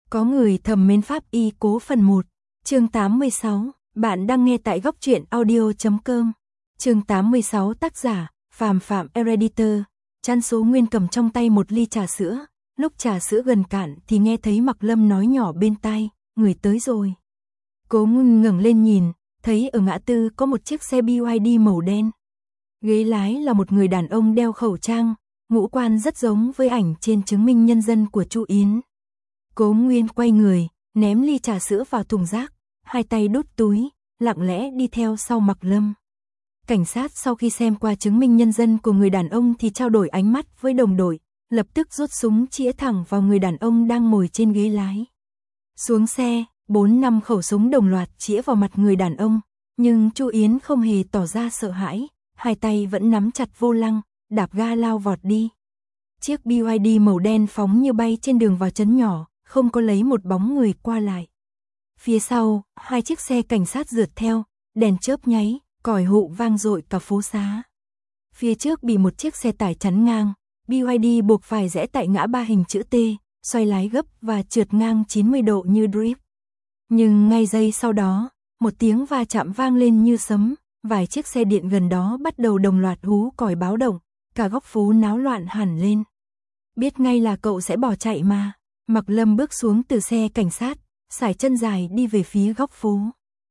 Có người thầm mến pháp y Cố phần 1, chương 86, bạn đang nghe tại góc truyện audio.com. Chương 86 tác giả, Phạm Editor. Chăn số Nguyên cầm trong tay một ly trà sữa, lúc trà sữa gần cạn thì nghe thấy Mạc Lâm nói nhỏ bên tai, người tới rồi. Cố Nguyên ngẩng lên nhìn, thấy ở ngã tư có một chiếc xe BYD màu đen. Ghế lái là một người đàn ông đeo khẩu trang, ngũ quan rất giống với ảnh trên chứng minh nhân dân của Chu Yến. Cố Nguyên quay người, ném ly trà sữa vào thùng rác, hai tay đút túi, lặng lẽ đi theo sau Mạc Lâm. Cảnh sát sau khi xem qua chứng minh nhân dân của người đàn ông thì trao đổi ánh mắt với đồng đội, lập tức rút súng chĩa thẳng vào người đàn ông đang ngồi trên ghế lái. Xuống xe, 4-5 khẩu súng đồng loạt chĩa vào mặt người đàn ông, nhưng Chu Yến không hề tỏ ra sợ hãi, hai tay vẫn nắm chặt vô lăng, đạp ga lao vọt đi. Chiếc BYD màu đen phóng như bay trên đường vào trấn nhỏ, không có lấy một bóng người qua lại. Phía sau, hai chiếc xe cảnh sát rượt theo, đèn chớp nháy, còi hụ vang dội cả phố xá. Phía trước bị một chiếc xe tải chắn ngang, BYD buộc phải rẽ tại ngã ba hình chữ T, xoay lái gấp và trượt ngang 90 độ như drift. Nhưng ngay giây sau đó, một tiếng va chạm vang lên như sấm, vài chiếc xe điện gần đó bắt đầu đồng loạt hú còi báo động, cả góc phố náo loạn hẳn lên. Biết ngay là cậu sẽ bỏ chạy mà. Mạc Lâm bước xuống từ xe cảnh sát, sải chân dài đi về phía góc phố.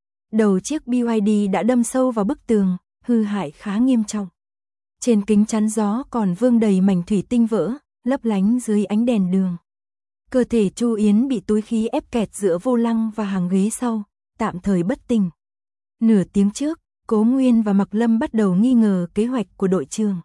Đầu chiếc BYD đã đâm sâu vào bức tường, hư hại khá nghiêm trọng. Trên kính chắn gió còn vương đầy mảnh thủy tinh vỡ, lấp lánh dưới ánh đèn đường. Cơ thể Chu Yến bị túi khí ép kẹt giữa vô lăng và hàng ghế sau, tạm thời bất tỉnh. Nửa tiếng trước, Cố Nguyên và Mạc Lâm bắt đầu nghi ngờ kế hoạch của đội trưởng.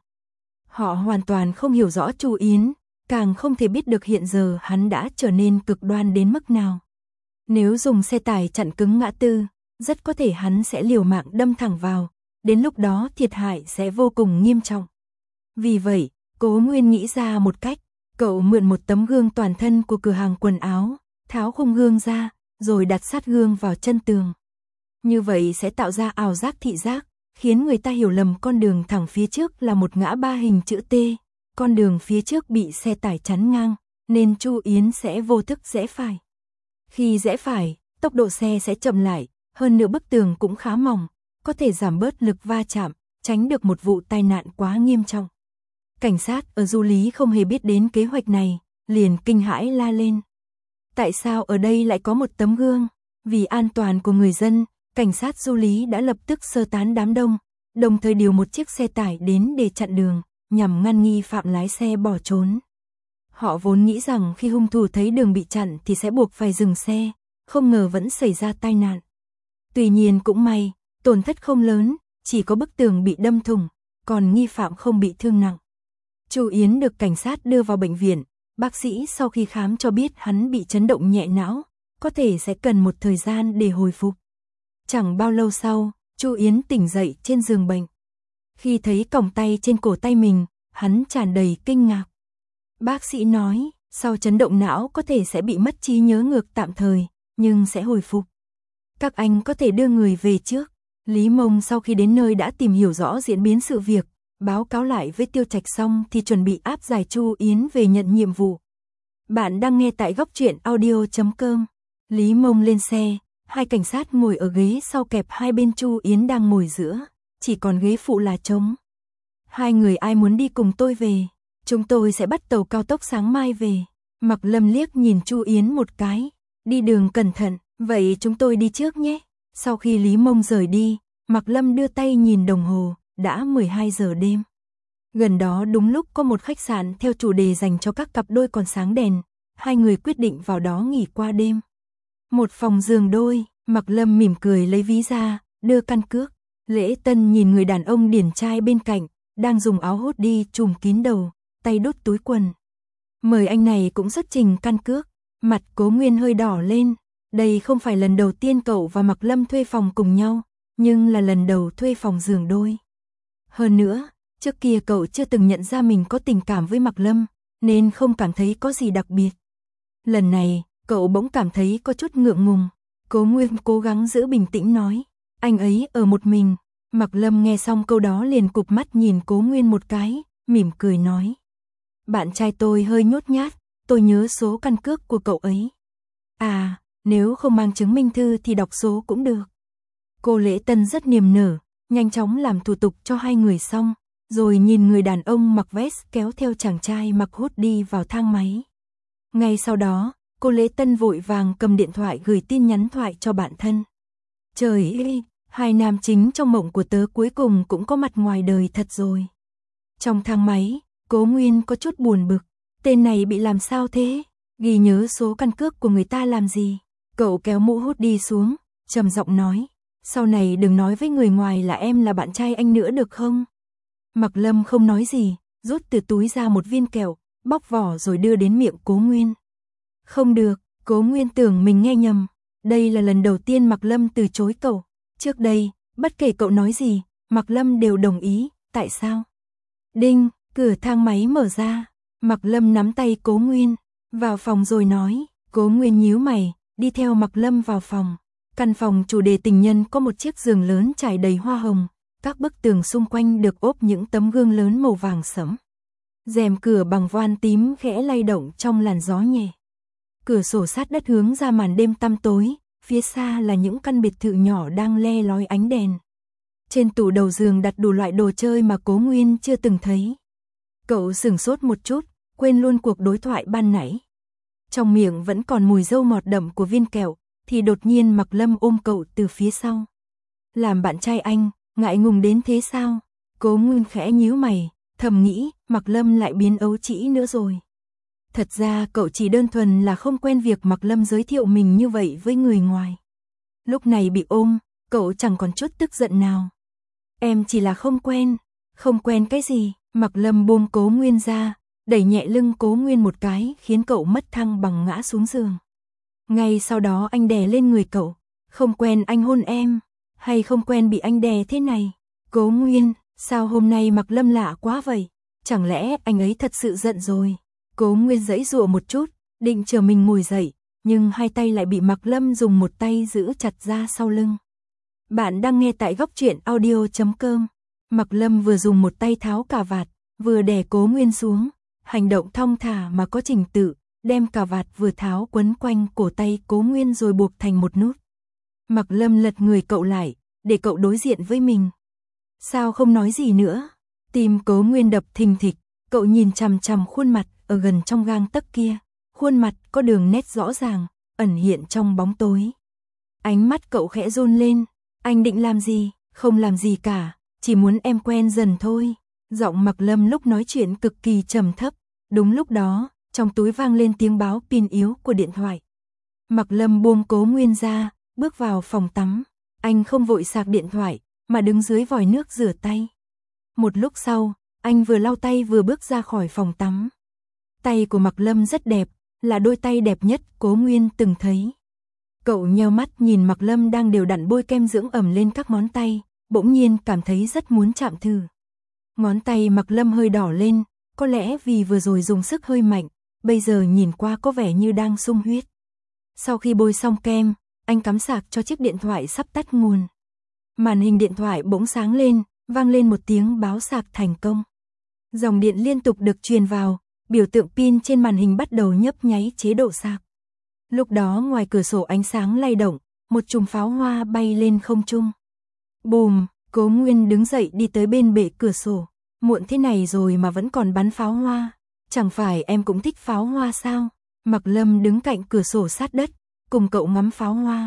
Họ hoàn toàn không hiểu rõ Chu Yến, càng không thể biết được hiện giờ hắn đã trở nên cực đoan đến mức nào. Nếu dùng xe tải chặn cứng ngã tư, rất có thể hắn sẽ liều mạng đâm thẳng vào, đến lúc đó thiệt hại sẽ vô cùng nghiêm trọng. Vì vậy, Cố Nguyên nghĩ ra một cách, cậu mượn một tấm gương toàn thân của cửa hàng quần áo, tháo khung gương ra, rồi đặt sát gương vào chân tường. Như vậy sẽ tạo ra ảo giác thị giác, khiến người ta hiểu lầm con đường thẳng phía trước là một ngã ba hình chữ T. Con đường phía trước bị xe tải chắn ngang, nên Chu Yến sẽ vô thức rẽ phải. Khi rẽ phải, tốc độ xe sẽ chậm lại, hơn nữa bức tường cũng khá mỏng, có thể giảm bớt lực va chạm, tránh được một vụ tai nạn quá nghiêm trọng. Cảnh sát ở Du Lý không hề biết đến kế hoạch này, liền kinh hãi la lên. Tại sao ở đây lại có một tấm gương? Vì an toàn của người dân, cảnh sát Du Lý đã lập tức sơ tán đám đông, đồng thời điều một chiếc xe tải đến để chặn đường, nhằm ngăn nghi phạm lái xe bỏ trốn. Họ vốn nghĩ rằng khi hung thủ thấy đường bị chặn thì sẽ buộc phải dừng xe, không ngờ vẫn xảy ra tai nạn. Tuy nhiên cũng may, tổn thất không lớn, chỉ có bức tường bị đâm thủng, còn nghi phạm không bị thương nặng. Chu Yến được cảnh sát đưa vào bệnh viện, bác sĩ sau khi khám cho biết hắn bị chấn động nhẹ não, có thể sẽ cần một thời gian để hồi phục. Chẳng bao lâu sau, Chu Yến tỉnh dậy trên giường bệnh. Khi thấy còng tay trên cổ tay mình, hắn tràn đầy kinh ngạc. Bác sĩ nói, sau chấn động não có thể sẽ bị mất trí nhớ ngược tạm thời, nhưng sẽ hồi phục. Các anh có thể đưa người về trước. Lý Mông sau khi đến nơi đã tìm hiểu rõ diễn biến sự việc, báo cáo lại với Tiêu Trạch xong thì chuẩn bị áp giải Chu Yến về nhận nhiệm vụ. Bạn đang nghe tại góc truyện audio.com. Lý Mông lên xe, hai cảnh sát ngồi ở ghế sau kẹp hai bên Chu Yến đang ngồi giữa, chỉ còn ghế phụ là trống. Hai người ai muốn đi cùng tôi về? Chúng tôi sẽ bắt tàu cao tốc sáng mai về. Mạc Lâm liếc nhìn Chu Yến một cái, đi đường cẩn thận, vậy chúng tôi đi trước nhé. Sau khi Lý Mông rời đi, Mạc Lâm đưa tay nhìn đồng hồ, đã 12 giờ đêm. Gần đó đúng lúc có một khách sạn theo chủ đề dành cho các cặp đôi còn sáng đèn, hai người quyết định vào đó nghỉ qua đêm. Một phòng giường đôi, Mạc Lâm mỉm cười lấy ví ra, đưa căn cước. Lễ Tân nhìn người đàn ông điển trai bên cạnh, đang dùng áo hoodie trùm kín đầu, tay đút túi quần. Mời anh này cũng xuất trình căn cước. Mặt Cố Nguyên hơi đỏ lên. Đây không phải lần đầu tiên cậu và Mạc Lâm thuê phòng cùng nhau, nhưng là lần đầu thuê phòng giường đôi. Hơn nữa, trước kia cậu chưa từng nhận ra mình có tình cảm với Mạc Lâm, nên không cảm thấy có gì đặc biệt. Lần này, cậu bỗng cảm thấy có chút ngượng ngùng. Cố Nguyên cố gắng giữ bình tĩnh nói, anh ấy ở một mình. Mạc Lâm nghe xong câu đó liền cụp mắt nhìn Cố Nguyên một cái, mỉm cười nói. Bạn trai tôi hơi nhút nhát, tôi nhớ số căn cước của cậu ấy. À, nếu không mang chứng minh thư thì đọc số cũng được. Cô Lễ Tân rất niềm nở, nhanh chóng làm thủ tục cho hai người xong, rồi nhìn người đàn ông mặc vest kéo theo chàng trai mặc hoodie vào thang máy. Ngay sau đó, cô Lễ Tân vội vàng cầm điện thoại gửi tin nhắn thoại cho bạn thân. Trời ơi, hai nam chính trong mộng của tớ cuối cùng cũng có mặt ngoài đời thật rồi. Trong thang máy, Cố Nguyên có chút buồn bực, tên này bị làm sao thế? Ghi nhớ số căn cước của người ta làm gì? Cậu kéo mũ hoodie xuống, trầm giọng nói, sau này đừng nói với người ngoài là em là bạn trai anh nữa được không? Mạc Lâm không nói gì, rút từ túi ra một viên kẹo, bóc vỏ rồi đưa đến miệng Cố Nguyên. Không được, Cố Nguyên tưởng mình nghe nhầm. Đây là lần đầu tiên Mạc Lâm từ chối cậu. Trước đây, bất kể cậu nói gì, Mạc Lâm đều đồng ý. Tại sao? Đinh, cửa thang máy mở ra. Mạc Lâm nắm tay Cố Nguyên, vào phòng rồi nói. Cố Nguyên nhíu mày, đi theo Mạc Lâm vào phòng. Căn phòng chủ đề tình nhân có một chiếc giường lớn trải đầy hoa hồng. Các bức tường xung quanh được ốp những tấm gương lớn màu vàng sẫm. Rèm cửa bằng voan tím khẽ lay động trong làn gió nhẹ. Cửa sổ sát đất hướng ra màn đêm tăm tối, phía xa là những căn biệt thự nhỏ đang le lói ánh đèn. Trên tủ đầu giường đặt đủ loại đồ chơi mà Cố Nguyên chưa từng thấy. Cậu sửng sốt một chút, quên luôn cuộc đối thoại ban nãy. Trong miệng vẫn còn mùi dâu ngọt đậm của viên kẹo, thì đột nhiên Mạc Lâm ôm cậu từ phía sau. Làm bạn trai anh, ngại ngùng đến thế sao? Cố Nguyên khẽ nhíu mày, thầm nghĩ, Mạc Lâm lại biến ấu trĩ nữa rồi. Thật ra cậu chỉ đơn thuần là không quen việc Mạc Lâm giới thiệu mình như vậy với người ngoài. Lúc này bị ôm, cậu chẳng còn chút tức giận nào. Em chỉ là không quen cái gì? Mạc Lâm buông Cố Nguyên ra, đẩy nhẹ lưng Cố Nguyên một cái khiến cậu mất thăng bằng ngã xuống giường. Ngay sau đó anh đè lên người cậu, không quen anh hôn em, hay không quen bị anh đè thế này? Cố Nguyên, sao hôm nay Mạc Lâm lạ quá vậy? Chẳng lẽ anh ấy thật sự giận rồi? Cố Nguyên giãy giụa một chút, định chờ mình ngồi dậy, nhưng hai tay lại bị Mạc Lâm dùng một tay giữ chặt ra sau lưng. Bạn đang nghe tại góc truyện audio.com. Mạc Lâm vừa dùng một tay tháo cà vạt, vừa đè Cố Nguyên xuống, hành động thong thả mà có trình tự, đem cà vạt vừa tháo quấn quanh cổ tay Cố Nguyên rồi buộc thành một nút. Mạc Lâm lật người cậu lại, để cậu đối diện với mình. Sao không nói gì nữa? Tim Cố Nguyên đập thình thịch, cậu nhìn chằm chằm khuôn mặt ở gần trong gang tấc kia, khuôn mặt có đường nét rõ ràng, ẩn hiện trong bóng tối. Ánh mắt cậu khẽ run lên, anh định làm gì? Không làm gì cả, chỉ muốn em quen dần thôi. Giọng Mạc Lâm lúc nói chuyện cực kỳ trầm thấp, đúng lúc đó, trong túi vang lên tiếng báo pin yếu của điện thoại. Mạc Lâm buông Cố Nguyên ra, bước vào phòng tắm, anh không vội sạc điện thoại, mà đứng dưới vòi nước rửa tay. Một lúc sau, anh vừa lau tay vừa bước ra khỏi phòng tắm. Tay của Mạc Lâm rất đẹp, là đôi tay đẹp nhất Cố Nguyên từng thấy. Cậu nheo mắt nhìn Mạc Lâm đang đều đặn bôi kem dưỡng ẩm lên các ngón tay, bỗng nhiên cảm thấy rất muốn chạm thử. Ngón tay Mạc Lâm hơi đỏ lên, có lẽ vì vừa rồi dùng sức hơi mạnh, bây giờ nhìn qua có vẻ như đang sung huyết. Sau khi bôi xong kem, anh cắm sạc cho chiếc điện thoại sắp tắt nguồn. Màn hình điện thoại bỗng sáng lên, vang lên một tiếng báo sạc thành công. Dòng điện liên tục được truyền vào, biểu tượng pin trên màn hình bắt đầu nhấp nháy chế độ sạc. Lúc đó ngoài cửa sổ ánh sáng lay động, một chùm pháo hoa bay lên không trung. Bùm, Cố Nguyên đứng dậy đi tới bên bệ cửa sổ. Muộn thế này rồi mà vẫn còn bắn pháo hoa. Chẳng phải em cũng thích pháo hoa sao? Mạc Lâm đứng cạnh cửa sổ sát đất, cùng cậu ngắm pháo hoa.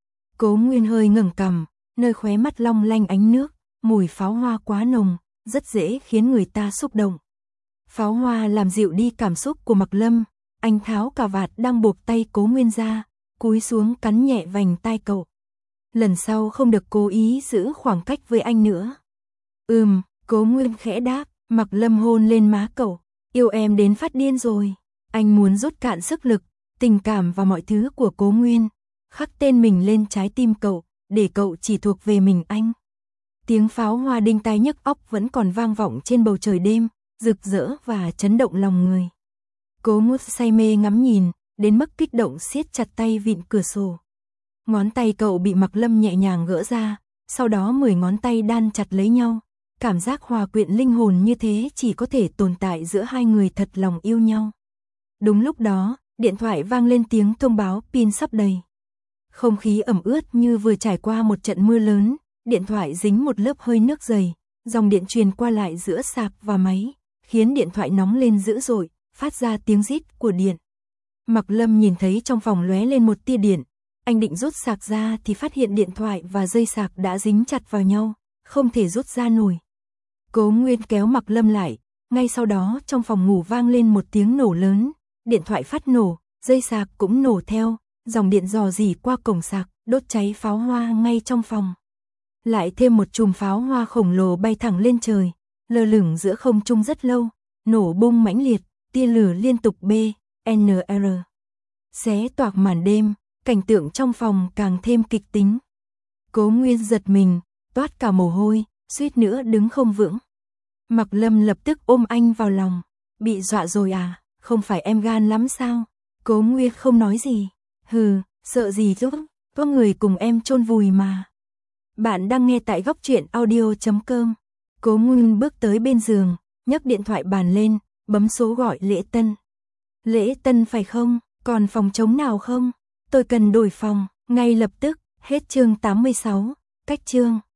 Cố Nguyên hơi ngẩng cằm, nơi khóe mắt long lanh ánh nước, mùi pháo hoa quá nồng, rất dễ khiến người ta xúc động. Pháo hoa làm dịu đi cảm xúc của Mạc Lâm, anh tháo cà vạt đang buộc tay Cố Nguyên ra, cúi xuống cắn nhẹ vành tai cậu. Lần sau không được cố ý giữ khoảng cách với anh nữa. Cố Nguyên khẽ đáp, Mạc Lâm hôn lên má cậu, yêu em đến phát điên rồi. Anh muốn rút cạn sức lực, tình cảm và mọi thứ của Cố Nguyên, khắc tên mình lên trái tim cậu, để cậu chỉ thuộc về mình anh. Tiếng pháo hoa đinh tai nhức óc vẫn còn vang vọng trên bầu trời đêm, rực rỡ và chấn động lòng người. Cố Ngút say mê ngắm nhìn, đến mức kích động siết chặt tay vịn cửa sổ. Ngón tay cậu bị Mạc Lâm nhẹ nhàng gỡ ra, sau đó 10 ngón tay đan chặt lấy nhau. Cảm giác hòa quyện linh hồn như thế chỉ có thể tồn tại giữa hai người thật lòng yêu nhau. Đúng lúc đó, Điện thoại vang lên tiếng thông báo pin sắp đầy. Không khí ẩm ướt như vừa trải qua một trận mưa lớn, điện thoại dính một lớp hơi nước dày, dòng điện truyền qua lại giữa sạc và máy, khiến điện thoại nóng lên dữ dội, phát ra tiếng rít của điện. Mạc Lâm nhìn thấy trong phòng lóe lên một tia điện, anh định rút sạc ra thì phát hiện điện thoại và dây sạc đã dính chặt vào nhau, không thể rút ra nổi. Cố Nguyên kéo Mạc Lâm lại, ngay sau đó trong phòng ngủ vang lên một tiếng nổ lớn, điện thoại phát nổ, dây sạc cũng nổ theo, dòng điện rò rỉ qua cổng sạc, đốt cháy pháo hoa ngay trong phòng. Lại thêm một chùm pháo hoa khổng lồ bay thẳng lên trời, lơ lửng giữa không trung rất lâu, nổ bung mãnh liệt, tia lửa liên tục BNR xé toạc màn đêm, cảnh tượng trong phòng càng thêm kịch tính. Cố Nguyên giật mình, toát cả mồ hôi, suýt nữa đứng không vững. Mạc Lâm lập tức ôm anh vào lòng, bị dọa rồi à, không phải em gan lắm sao? Cố Nguyên không nói gì, hừ, sợ gì chứ, có người cùng em chôn vùi mà. Bạn đang nghe tại góc truyện audio.com. Cố Nguyên bước tới bên giường, nhấc điện thoại bàn lên, bấm số gọi Lễ Tân. Lễ Tân phải không? Còn phòng trống nào không? Tôi cần đổi phòng, ngay lập tức. Hết chương 86, cách chương.